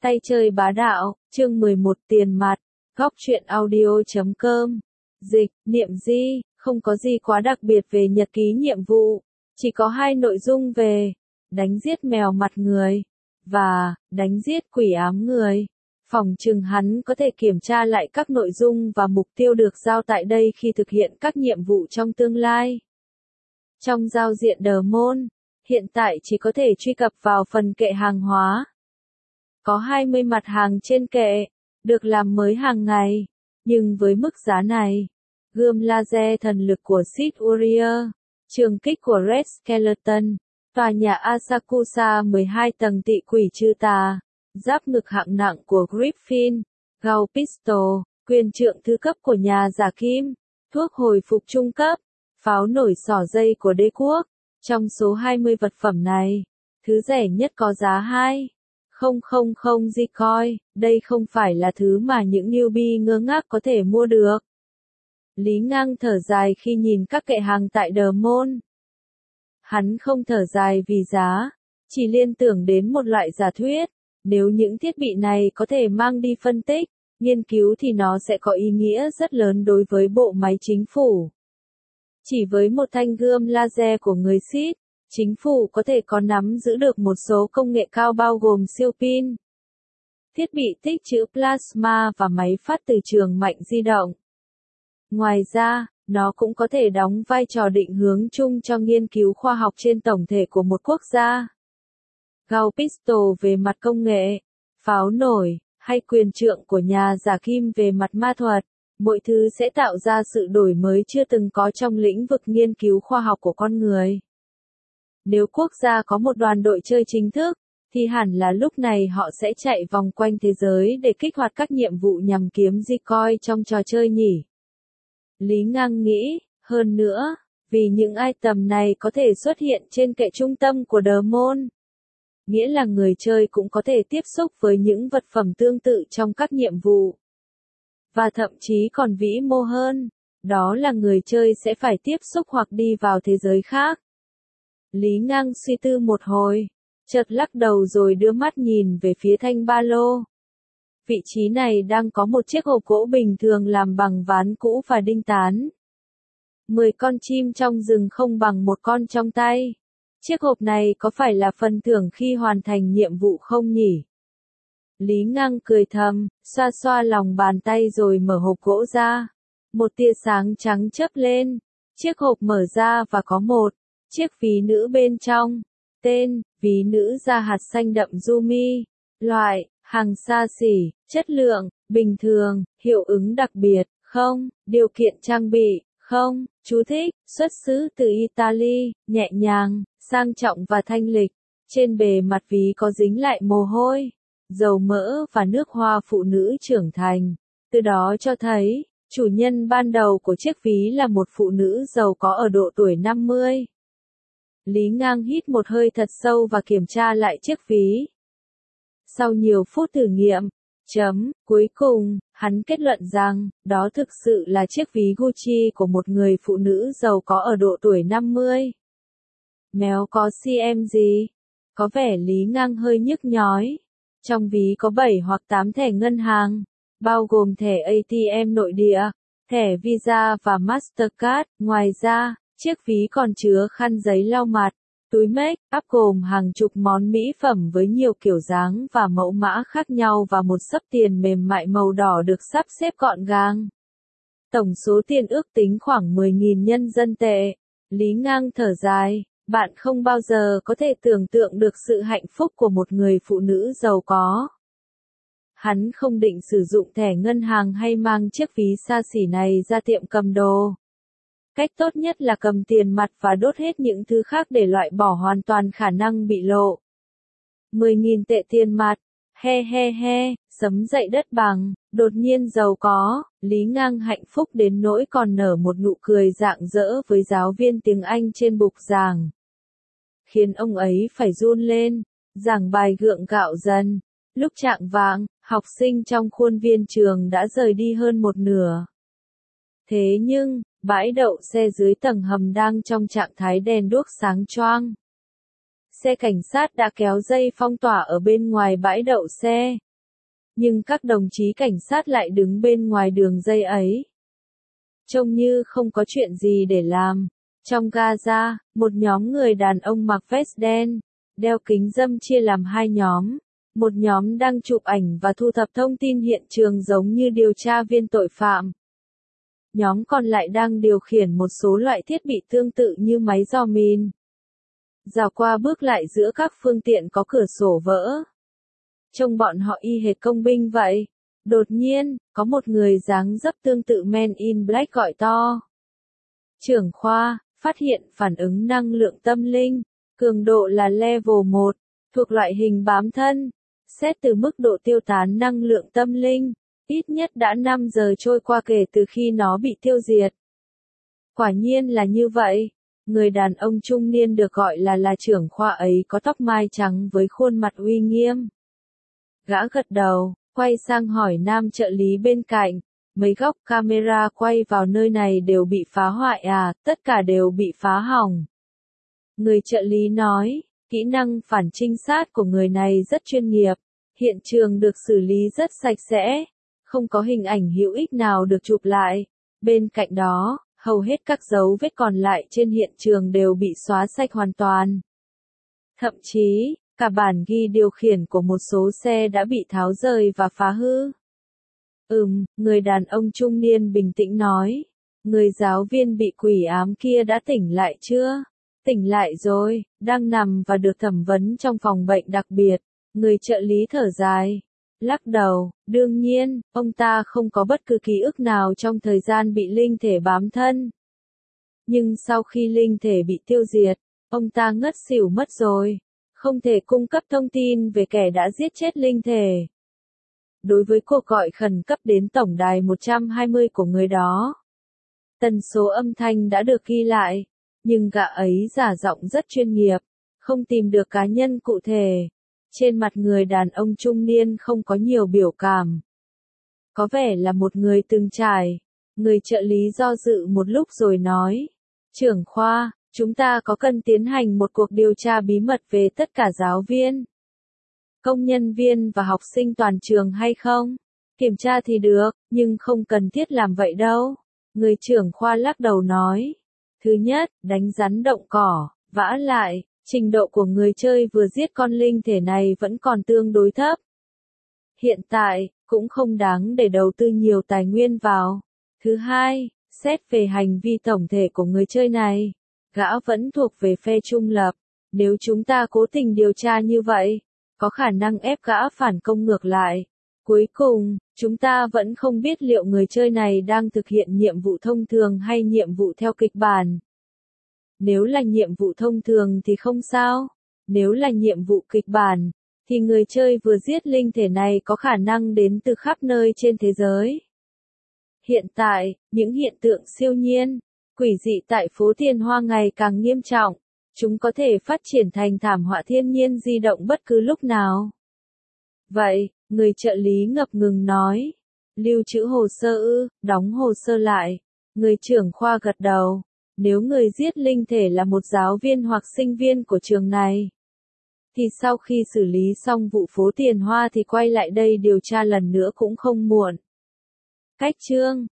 Tay chơi bá đạo, chương 11 tiền mặt, góc truyện audio.com. Dịch, niệm di, không có gì quá đặc biệt về nhật ký nhiệm vụ. Chỉ có hai nội dung về đánh giết mèo mặt người và đánh giết quỷ ám người. Phỏng chừng hắn có thể kiểm tra lại các nội dung và mục tiêu được giao tại đây khi thực hiện các nhiệm vụ trong tương lai. Trong giao diện The Mall, hiện tại chỉ có thể truy cập vào phần kệ hàng hóa. Có 20 mặt hàng trên kệ, được làm mới hàng ngày, nhưng với mức giá này, gươm laser thần lực của Sith Warrior, trường kích của Red Skeleton, tòa nhà Asakusa 12 tầng tị quỷ trừ tà, giáp ngực hạng nặng của Griffin, gao pistol, quyền trượng thứ cấp của nhà giả kim, thuốc hồi phục trung cấp, pháo nổi xỏ dây của đế quốc. Trong số 20 vật phẩm này, thứ rẻ nhất có giá 2.000 Gcoin, đây không phải là thứ mà những newbie ngơ ngác có thể mua được. Lý Ngang thở dài khi nhìn các kệ hàng tại The Mall. Hắn không thở dài vì giá, chỉ liên tưởng đến một loại giả thuyết, nếu những thiết bị này có thể mang đi phân tích, nghiên cứu thì nó sẽ có ý nghĩa rất lớn đối với bộ máy chính phủ. Chỉ với một thanh gươm laser của người Sith, chính phủ có thể có nắm giữ được một số công nghệ cao bao gồm siêu pin, thiết bị tích trữ plasma và máy phát từ trường mạnh di động. Ngoài ra, nó cũng có thể đóng vai trò định hướng chung cho nghiên cứu khoa học trên tổng thể của một quốc gia. Gao pistol về mặt công nghệ, pháo nổi, hay quyền trượng của nhà giả kim về mặt ma thuật, mọi thứ sẽ tạo ra sự đổi mới chưa từng có trong lĩnh vực nghiên cứu khoa học của con người. Nếu quốc gia có một đoàn đội chơi chính thức, thì hẳn là lúc này họ sẽ chạy vòng quanh thế giới để kích hoạt các nhiệm vụ nhằm kiếm Gcoin trong trò chơi nhỉ. Lý Ngang nghĩ, hơn nữa, vì những item này có thể xuất hiện trên kệ trung tâm của The Mall, nghĩa là người chơi cũng có thể tiếp xúc với những vật phẩm tương tự trong các nhiệm vụ. Và thậm chí còn vĩ mô hơn, đó là người chơi sẽ phải tiếp xúc hoặc đi vào thế giới khác. Lý Ngang suy tư một hồi, chợt lắc đầu rồi đưa mắt nhìn về phía thanh ba lô. Vị trí này đang có một chiếc hộp gỗ bình thường làm bằng ván cũ và đinh tán. 10 con chim trong rừng không bằng một con trong tay. Chiếc hộp này có phải là phần thưởng khi hoàn thành nhiệm vụ không nhỉ? Lý Ngang cười thầm, xoa xoa lòng bàn tay rồi mở hộp gỗ ra. Một tia sáng trắng chớp lên. Chiếc hộp mở ra và có một chiếc ví nữ bên trong. Tên, ví nữ da hạt xanh đậm Yumi. Loại, hàng xa xỉ, chất lượng, bình thường, hiệu ứng đặc biệt, không, điều kiện trang bị, không, chú thích, xuất xứ từ Italy, nhẹ nhàng, sang trọng và thanh lịch. Trên bề mặt ví có dính lại mồ hôi, dầu mỡ và nước hoa phụ nữ trưởng thành. Từ đó cho thấy, chủ nhân ban đầu của chiếc ví là một phụ nữ giàu có ở độ tuổi 50. Lý Ngang hít một hơi thật sâu và kiểm tra lại chiếc ví. Sau nhiều phút thử nghiệm, cuối cùng, hắn kết luận rằng, đó thực sự là chiếc ví Gucci của một người phụ nữ giàu có ở độ tuổi 50. Méo có CM gì? Có vẻ Lý Ngang hơi nhức nhói. Trong ví có 7 hoặc 8 thẻ ngân hàng, bao gồm thẻ ATM nội địa, thẻ Visa và Mastercard. Ngoài ra, chiếc ví còn chứa khăn giấy lau mặt, túi make up gồm hàng chục món mỹ phẩm với nhiều kiểu dáng và mẫu mã khác nhau và một xấp tiền mềm mại màu đỏ được sắp xếp gọn gàng. Tổng số tiền ước tính khoảng 10.000 nhân dân tệ. Lý Ngang thở dài, bạn không bao giờ có thể tưởng tượng được sự hạnh phúc của một người phụ nữ giàu có. Hắn không định sử dụng thẻ ngân hàng hay mang chiếc ví xa xỉ này ra tiệm cầm đồ. Cách tốt nhất là cầm tiền mặt và đốt hết những thứ khác để loại bỏ hoàn toàn khả năng bị lộ. 10.000 tệ tiền mặt, sấm dậy đất bằng, đột nhiên giàu có. Lý Ngang hạnh phúc đến nỗi còn nở một nụ cười rạng rỡ với giáo viên tiếng Anh trên bục giảng, khiến ông ấy phải run lên. Giảng bài gượng gạo dần. Lúc chạng vạng, học sinh trong khuôn viên trường đã rời đi hơn một nửa. Thế nhưng, bãi đậu xe dưới tầng hầm đang trong trạng thái đèn đuốc sáng choang. Xe cảnh sát đã kéo dây phong tỏa ở bên ngoài bãi đậu xe. nhưng các đồng chí cảnh sát lại đứng bên ngoài đường dây ấy. Trông như không có chuyện gì để làm. Trong Gaza, một nhóm người đàn ông mặc vest đen, đeo kính râm chia làm hai nhóm. Một nhóm đang chụp ảnh và thu thập thông tin hiện trường giống như điều tra viên tội phạm. Nhóm còn lại đang điều khiển một số loại thiết bị tương tự như máy dò mìn. Dạo qua bước lại giữa các phương tiện có cửa sổ vỡ. Trông bọn họ y hệt công binh vậy. Đột nhiên, có một người dáng dấp tương tự Men in Black gọi to. Trưởng khoa, phát hiện phản ứng năng lượng tâm linh, cường độ là level 1, thuộc loại hình bám thân. Xét từ mức độ tiêu tán năng lượng tâm linh, ít nhất đã 5 giờ trôi qua kể từ khi nó bị tiêu diệt. Quả nhiên là như vậy. Người đàn ông trung niên được gọi là trưởng khoa ấy có tóc mai trắng với khuôn mặt uy nghiêm. Gã gật đầu, quay sang hỏi nam trợ lý bên cạnh, mấy góc camera quay vào nơi này đều bị phá hoại à, tất cả đều bị phá hỏng. Người trợ lý nói, kỹ năng phản trinh sát của người này rất chuyên nghiệp, hiện trường được xử lý rất sạch sẽ, không có hình ảnh hữu ích nào được chụp lại. Bên cạnh đó, hầu hết các dấu vết còn lại trên hiện trường đều bị xóa sạch hoàn toàn. Thậm chí, cả bản ghi điều khiển của một số xe đã bị tháo rời và phá hư. Người đàn ông trung niên bình tĩnh nói. Người giáo viên bị quỷ ám kia đã tỉnh lại chưa? Tỉnh lại rồi, đang nằm và được thẩm vấn trong phòng bệnh đặc biệt. Người trợ lý thở dài. Lắc đầu, đương nhiên, ông ta không có bất cứ ký ức nào trong thời gian bị linh thể bám thân. Nhưng sau khi linh thể bị tiêu diệt, ông ta ngất xỉu mất rồi. Không thể cung cấp thông tin về kẻ đã giết chết linh thể. Đối với cuộc gọi khẩn cấp đến tổng đài 120 của người đó, tần số âm thanh đã được ghi lại, nhưng gã ấy giả giọng rất chuyên nghiệp, không tìm được cá nhân cụ thể. Trên mặt người đàn ông trung niên không có nhiều biểu cảm. Có vẻ là một người từng trải. Người trợ lý do dự một lúc rồi nói, trưởng khoa, chúng ta có cần tiến hành một cuộc điều tra bí mật về tất cả giáo viên, công nhân viên và học sinh toàn trường hay không? Kiểm tra thì được, nhưng không cần thiết làm vậy đâu. Người trưởng khoa lắc đầu nói. Thứ nhất, đánh rắn động cỏ, vả lại, trình độ của người chơi vừa giết con linh thể này vẫn còn tương đối thấp. Hiện tại, cũng không đáng để đầu tư nhiều tài nguyên vào. Thứ hai, xét về hành vi tổng thể của người chơi này, gã vẫn thuộc về phe trung lập. Nếu chúng ta cố tình điều tra như vậy, có khả năng ép gã phản công ngược lại. Cuối cùng, chúng ta vẫn không biết liệu người chơi này đang thực hiện nhiệm vụ thông thường hay nhiệm vụ theo kịch bản. Nếu là nhiệm vụ thông thường thì không sao. Nếu là nhiệm vụ kịch bản, thì người chơi vừa giết linh thể này có khả năng đến từ khắp nơi trên thế giới. Hiện tại, những hiện tượng siêu nhiên, quỷ dị tại phố Tiền Hoa ngày càng nghiêm trọng. Chúng có thể phát triển thành thảm họa thiên nhiên di động bất cứ lúc nào. Vậy, người trợ lý ngập ngừng nói. Lưu trữ hồ sơ đóng hồ sơ lại. Người trưởng khoa gật đầu. Nếu người giết linh thể là một giáo viên hoặc sinh viên của trường này, thì sau khi xử lý xong vụ phố Tiền Hoa thì quay lại đây điều tra lần nữa cũng không muộn. Cách chương